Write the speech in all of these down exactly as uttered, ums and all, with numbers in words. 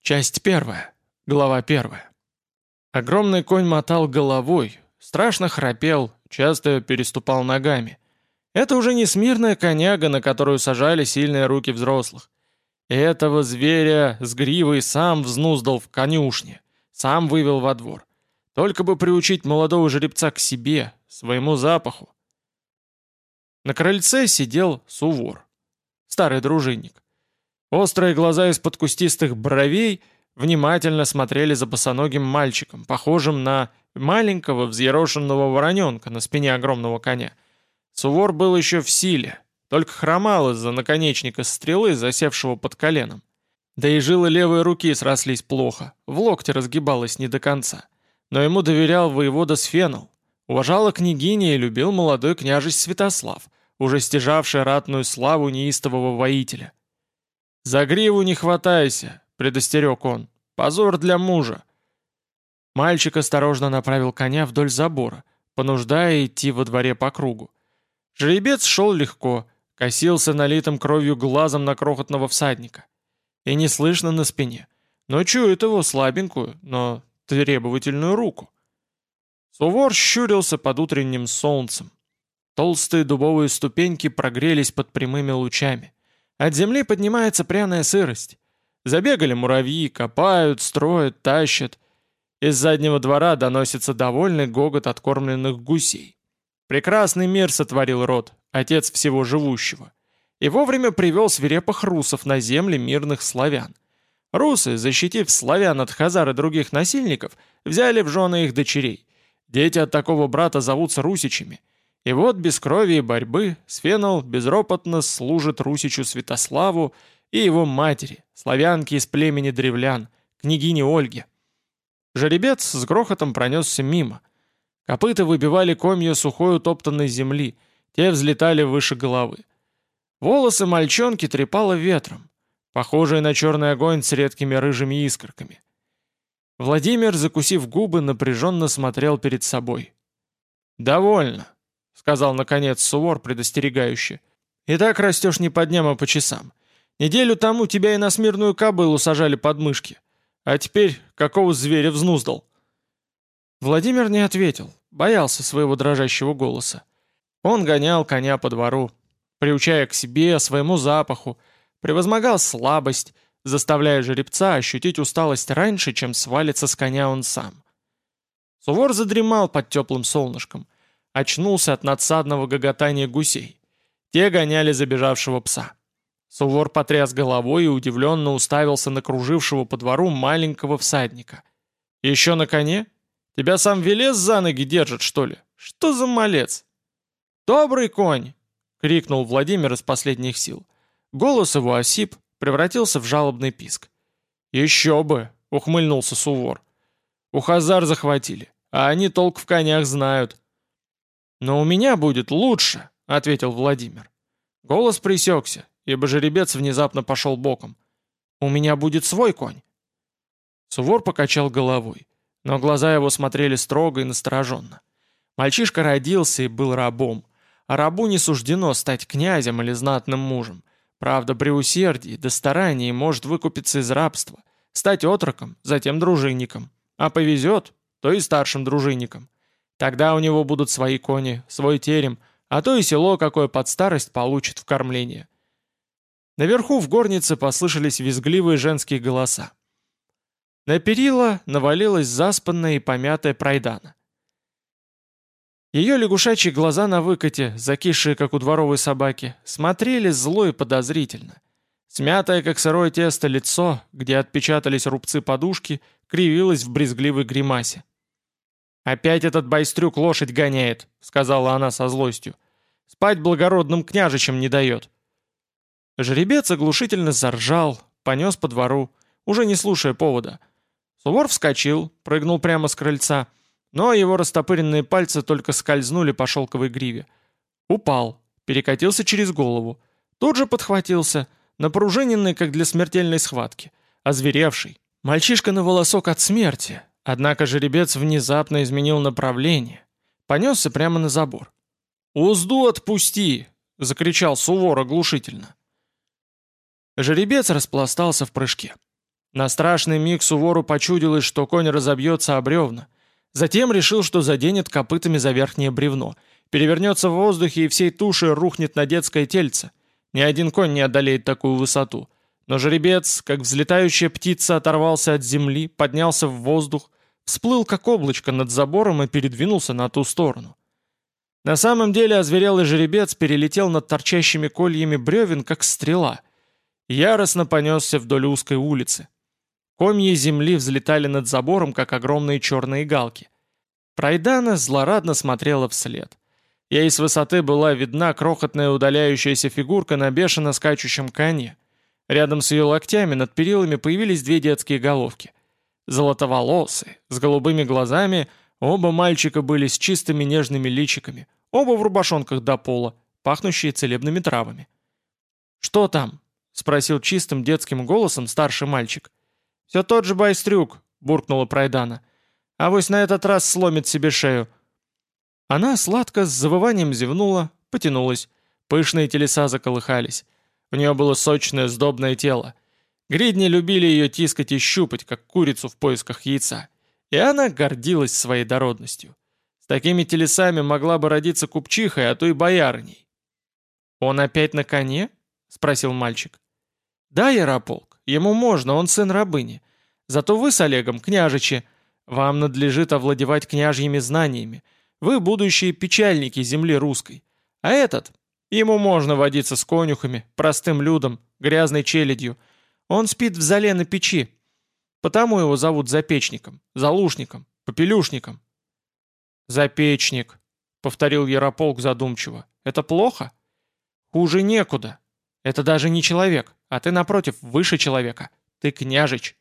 Часть первая. Глава первая. Огромный конь мотал головой, страшно храпел, часто переступал ногами. Это уже не смирная коняга, на которую сажали сильные руки взрослых. Этого зверя с гривой сам взнуздал в конюшне, сам вывел во двор. Только бы приучить молодого жеребца к себе, своему запаху. На крыльце сидел Сувор, старый дружинник. Острые глаза из-под кустистых бровей внимательно смотрели за босоногим мальчиком, похожим на маленького взъерошенного вороненка на спине огромного коня. Сувор был еще в силе, только хромал из-за наконечника стрелы, засевшего под коленом. Да и жилы левой руки срослись плохо, в локте разгибалось не до конца. Но ему доверял воевода Сфенол, уважала княгиня и любил молодой княжесть Святослав, уже стяжавший ратную славу неистового воителя. «За гриву не хватайся», — предостерег он. «Позор для мужа». Мальчик осторожно направил коня вдоль забора, понуждая идти во дворе по кругу. Жеребец шел легко, косился налитым кровью глазом на крохотного всадника. И не слышно на спине, но чует его слабенькую, но требовательную руку. Сувор щурился под утренним солнцем. Толстые дубовые ступеньки прогрелись под прямыми лучами. От земли поднимается пряная сырость. Забегали муравьи, копают, строят, тащат. Из заднего двора доносится довольный гогот откормленных гусей. Прекрасный мир сотворил род, отец всего живущего. И вовремя привел свирепых русов на земли мирных славян. Русы, защитив славян от хазар и других насильников, взяли в жены их дочерей. Дети от такого брата зовутся русичами. И вот без крови и борьбы Сфенол безропотно служит русичу Святославу и его матери, славянке из племени древлян, княгине Ольге. Жеребец с грохотом пронесся мимо. Копыта выбивали комья сухой утоптанной земли, те взлетали выше головы. Волосы мальчонки трепало ветром, похожие на черный огонь с редкими рыжими искорками. Владимир, закусив губы, напряженно смотрел перед собой. «Довольно», — сказал наконец Сувор предостерегающе. «И так растешь не по дням, а по часам. Неделю тому тебя и на смирную кобылу сажали под мышки. А теперь какого зверя взнуздал?» Владимир не ответил, боялся своего дрожащего голоса. Он гонял коня по двору, приучая к себе, своему запаху, превозмогал слабость, заставляя жеребца ощутить усталость раньше, чем свалится с коня он сам. Сувор задремал под теплым солнышком, очнулся от надсадного гоготания гусей. Те гоняли забежавшего пса. Сувор потряс головой и удивленно уставился на кружившего по двору маленького всадника. «Еще на коне? Тебя сам Велес за ноги держит, что ли? Что за малец?» «Добрый конь!» — крикнул Владимир из последних сил. Голос его осип, превратился в жалобный писк. «Еще бы!» — ухмыльнулся Сувор. «У хазар захватили, а они толк в конях знают». «Но у меня будет лучше», — ответил Владимир. Голос пресекся, ибо жеребец внезапно пошел боком. «У меня будет свой конь». Сувор покачал головой, но глаза его смотрели строго и настороженно. Мальчишка родился и был рабом, а рабу не суждено стать князем или знатным мужем. Правда, при усердии да старании может выкупиться из рабства, стать отроком, затем дружинником. А повезет, то и старшим дружинником. Тогда у него будут свои кони, свой терем, а то и село какое под старость получит в кормление. Наверху в горнице послышались визгливые женские голоса. На перила навалилась заспанная и помятая прайдана. Ее лягушачьи глаза на выкате, закисшие, как у дворовой собаки, смотрели зло и подозрительно. Смятое, как сырое тесто, лицо, где отпечатались рубцы подушки, кривилось в брезгливой гримасе. «Опять этот байстрюк лошадь гоняет», — сказала она со злостью. «Спать благородным княжичам не дает». Жеребец оглушительно заржал, понес по двору, уже не слушая повода. Сувор вскочил, прыгнул прямо с крыльца, но его растопыренные пальцы только скользнули по шелковой гриве. Упал, перекатился через голову, тут же подхватился, напружиненный, как для смертельной схватки, озверевший. Мальчишка на волосок от смерти, однако жеребец внезапно изменил направление, понесся прямо на забор. «Узду отпусти!» — закричал Сувор оглушительно. Жеребец распластался в прыжке. На страшный миг Сувору почудилось, что конь разобьется о бревна. Затем решил, что заденет копытами за верхнее бревно, перевернется в воздухе и всей тушей рухнет на детское тельце. Ни один конь не одолеет такую высоту. Но жеребец, как взлетающая птица, оторвался от земли, поднялся в воздух, всплыл как облачко над забором и передвинулся на ту сторону. На самом деле озверелый жеребец перелетел над торчащими кольями бревен, как стрела. Яростно понесся вдоль узкой улицы. Комья земли взлетали над забором, как огромные черные галки. Прайдана злорадно смотрела вслед. Ей с высоты была видна крохотная удаляющаяся фигурка на бешено скачущем коне. Рядом с ее локтями над перилами появились две детские головки. Золотоволосые, с голубыми глазами, оба мальчика были с чистыми нежными личиками, оба в рубашонках до пола, пахнущие целебными травами. «Что там?» — спросил чистым детским голосом старший мальчик. «Все тот же байстрюк», — буркнула Прайдана. «Авось на этот раз сломит себе шею». Она сладко с завыванием зевнула, потянулась. Пышные телеса заколыхались. У нее было сочное сдобное тело. Гридни любили ее тискать и щупать, как курицу в поисках яйца. И она гордилась своей дородностью. С такими телесами могла бы родиться купчихой, а то и боярыней. «Он опять на коне?» — спросил мальчик. «Да, Ярополк, ему можно, он сын рабыни. Зато вы с Олегом княжичи. Вам надлежит овладевать княжьими знаниями. Вы будущие печальники земли русской. А этот, ему можно водиться с конюхами, простым людом, грязной челядью. Он спит в зале на печи. Потому его зовут Запечником, Залушником, Попелюшником». «Запечник», — повторил Ярополк задумчиво. «Это плохо?» «Хуже некуда. Это даже не человек, а ты, напротив, выше человека. Ты княжич».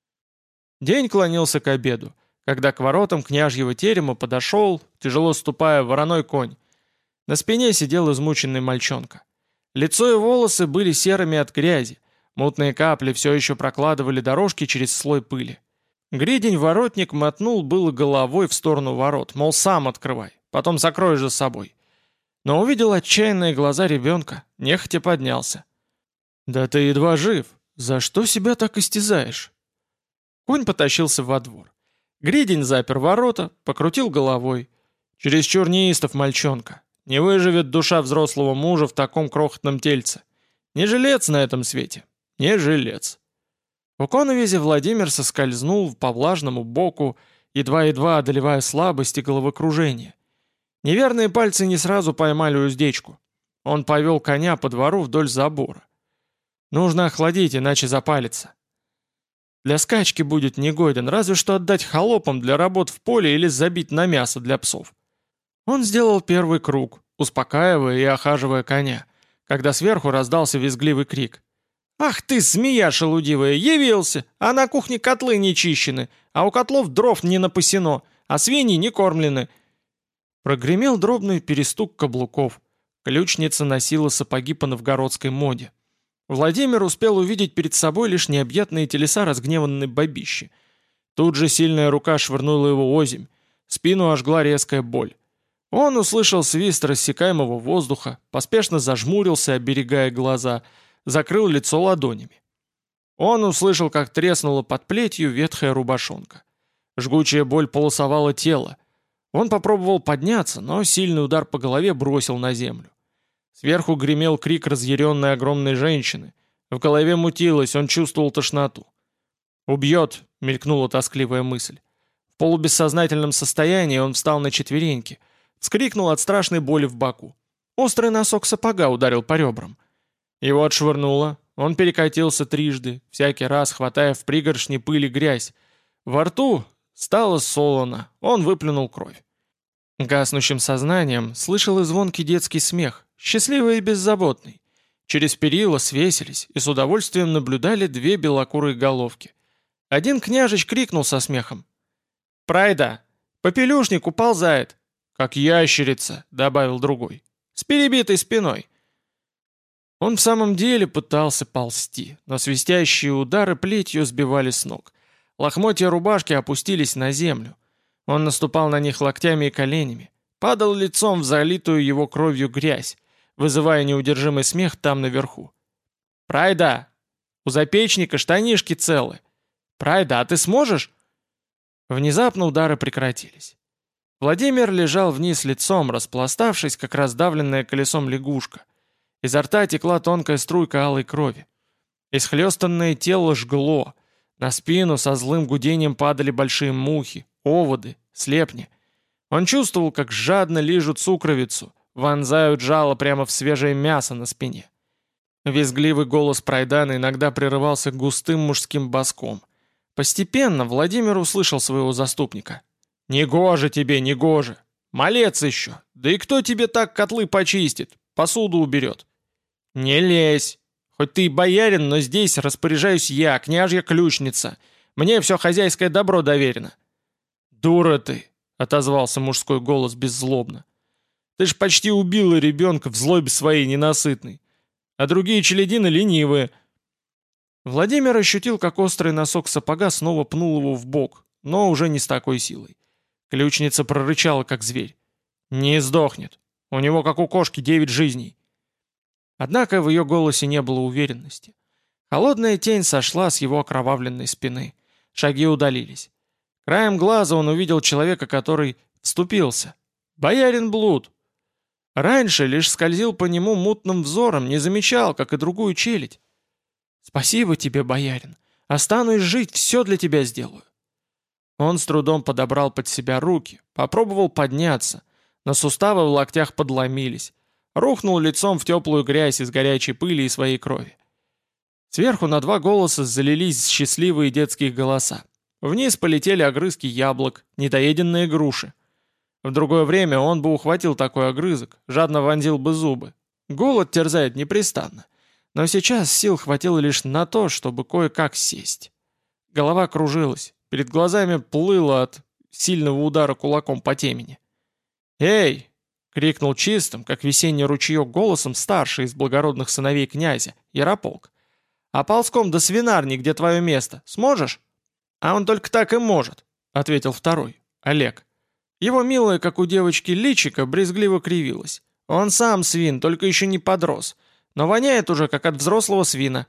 День клонился к обеду, когда к воротам княжьего терема подошел, тяжело ступая, вороной конь. На спине сидел измученный мальчонка. Лицо и волосы были серыми от грязи, мутные капли все еще прокладывали дорожки через слой пыли. Гридень-воротник мотнул было головой в сторону ворот, мол, сам открывай, потом закроешь за собой. Но увидел отчаянные глаза ребенка, нехотя поднялся. «Да ты едва жив, за что себя так истязаешь?» Конь потащился во двор. Гридень запер ворота, покрутил головой. Чересчур неистов мальчонка. Не выживет душа взрослого мужа в таком крохотном тельце. Не жилец на этом свете. Не жилец. У коновизи Владимир соскользнул по влажному боку, едва-едва одолевая слабость и головокружение. Неверные пальцы не сразу поймали уздечку. Он повел коня по двору вдоль забора. Нужно охладить, иначе запалится. Для скачки будет негоден, разве что отдать холопам для работ в поле или забить на мясо для псов. Он сделал первый круг, успокаивая и охаживая коня, когда сверху раздался визгливый крик. «Ах ты, змея шелудивая, явился! А на кухне котлы не чищены, а у котлов дров не напасено, а свиньи не кормлены!» Прогремел дробный перестук каблуков. Ключница носила сапоги по новгородской моде. Владимир успел увидеть перед собой лишь необъятные телеса разгневанной бабищи. Тут же сильная рука швырнула его озимь, спину ожгла резкая боль. Он услышал свист рассекаемого воздуха, поспешно зажмурился, оберегая глаза, закрыл лицо ладонями. Он услышал, как треснула под плетью ветхая рубашонка. Жгучая боль полосовала тело. Он попробовал подняться, но сильный удар по голове бросил на землю. Сверху гремел крик разъяренной огромной женщины. В голове мутилось, он чувствовал тошноту. «Убьет!» — мелькнула тоскливая мысль. В полубессознательном состоянии он встал на четвереньки, вскрикнул от страшной боли в боку. Острый носок сапога ударил по ребрам. Его отшвырнуло, он перекатился трижды, всякий раз хватая в пригоршни пыли грязь. Во рту стало солоно, он выплюнул кровь. Гаснущим сознанием слышал и звонкий детский смех, счастливый и беззаботный. Через перила свесились и с удовольствием наблюдали две белокурые головки. Один княжич крикнул со смехом. «Прайда! Попелюшник уползает!» «Как ящерица!» — добавил другой. «С перебитой спиной!» Он в самом деле пытался ползти, но свистящие удары плетью сбивали с ног. Лохмотья рубашки опустились на землю. Он наступал на них локтями и коленями, падал лицом в залитую его кровью грязь, вызывая неудержимый смех там наверху. «Прайда! У запечника штанишки целы!» Прайда, а ты сможешь?» Внезапно удары прекратились. Владимир лежал вниз лицом, распластавшись, как раздавленная колесом лягушка. Изо рта текла тонкая струйка алой крови. Исхлестанное тело жгло. На спину со злым гудением падали большие мухи, оводы, слепни. Он чувствовал, как жадно лижут сукровицу, вонзают жало прямо в свежее мясо на спине. Визгливый голос Прайдана иногда прерывался густым мужским баском. Постепенно Владимир услышал своего заступника. «Негоже тебе, негоже! Малец еще! Да и кто тебе так котлы почистит, посуду уберет?» «Не лезь! Хоть ты и боярин, но здесь распоряжаюсь я, княжья ключница. Мне все хозяйское добро доверено». «Дура ты!» — отозвался мужской голос беззлобно. «Ты ж почти убила ребенка в злобе своей ненасытной. А другие челядины ленивые». Владимир ощутил, как острый носок сапога снова пнул его в бок, но уже не с такой силой. Ключница прорычала, как зверь. «Не сдохнет. У него, как у кошки, девять жизней». Однако в ее голосе не было уверенности. Холодная тень сошла с его окровавленной спины. Шаги удалились. Краем глаза он увидел человека, который вступился. Боярин Блуд. Раньше лишь скользил по нему мутным взором, не замечал, как и другую челядь. «Спасибо тебе, боярин. Останусь жить, все для тебя сделаю». Он с трудом подобрал под себя руки, попробовал подняться, но суставы в локтях подломились. Рухнул лицом в теплую грязь из горячей пыли и своей крови. Сверху на два голоса залились счастливые детские голоса. Вниз полетели огрызки яблок, недоеденные груши. В другое время он бы ухватил такой огрызок, жадно вонзил бы зубы. Голод терзает непрестанно. Но сейчас сил хватило лишь на то, чтобы кое-как сесть. Голова кружилась, перед глазами плыла от сильного удара кулаком по темени. «Эй!» — крикнул чистым, как весенний ручеек, голосом старший из благородных сыновей князя, Ярополк. «А ползком до свинарни, где твое место, сможешь?» «А он только так и может», — ответил второй, Олег. Его милая, как у девочки, личико брезгливо кривилось. Он сам свин, только еще не подрос, но воняет уже, как от взрослого свина.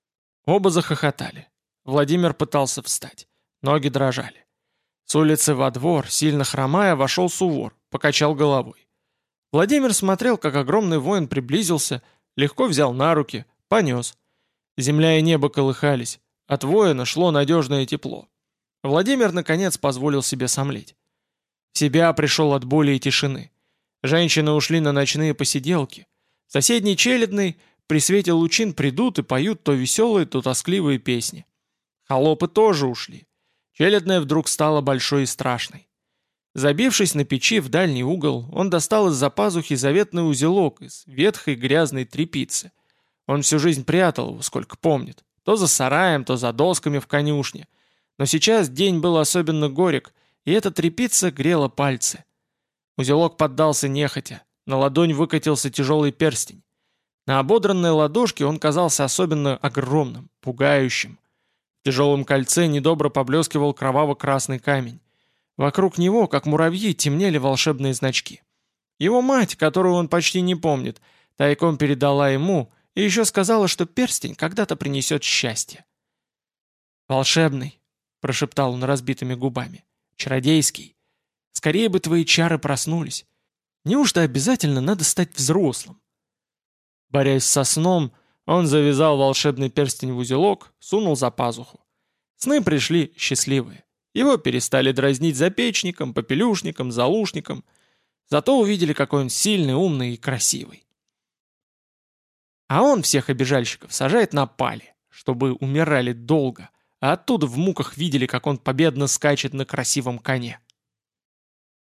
Оба захохотали. Владимир пытался встать. Ноги дрожали. С улицы во двор, сильно хромая, вошел Сувор, покачал головой. Владимир смотрел, как огромный воин приблизился, легко взял на руки, понес. Земля и небо колыхались. От воина шло надежное тепло. Владимир, наконец, позволил себе сомлеть. В себя пришел от боли и тишины. Женщины ушли на ночные посиделки. Соседний челядный при свете лучин придут и поют то веселые, то тоскливые песни. Холопы тоже ушли. Челядная вдруг стала большой и страшной. Забившись на печи в дальний угол, он достал из-за пазухи заветный узелок из ветхой грязной тряпицы. Он всю жизнь прятал его, сколько помнит. То за сараем, то за досками в конюшне. Но сейчас день был особенно горек, и эта тряпица грела пальцы. Узелок поддался нехотя. На ладонь выкатился тяжелый перстень. На ободранной ладошке он казался особенно огромным, пугающим. В тяжелом кольце недобро поблескивал кроваво-красный камень. Вокруг него, как муравьи, темнели волшебные значки. Его мать, которую он почти не помнит, тайком передала ему и еще сказала, что перстень когда-то принесет счастье. «Волшебный», — прошептал он разбитыми губами, — «чародейский. Скорее бы твои чары проснулись. Неужто обязательно надо стать взрослым?» Борясь со сном, он завязал волшебный перстень в узелок, сунул за пазуху. Сны пришли счастливые. Его перестали дразнить запечником, попелюшником, залушником. Зато увидели, какой он сильный, умный и красивый. А он всех обижальщиков сажает на пали, чтобы умирали долго, а оттуда в муках видели, как он победно скачет на красивом коне.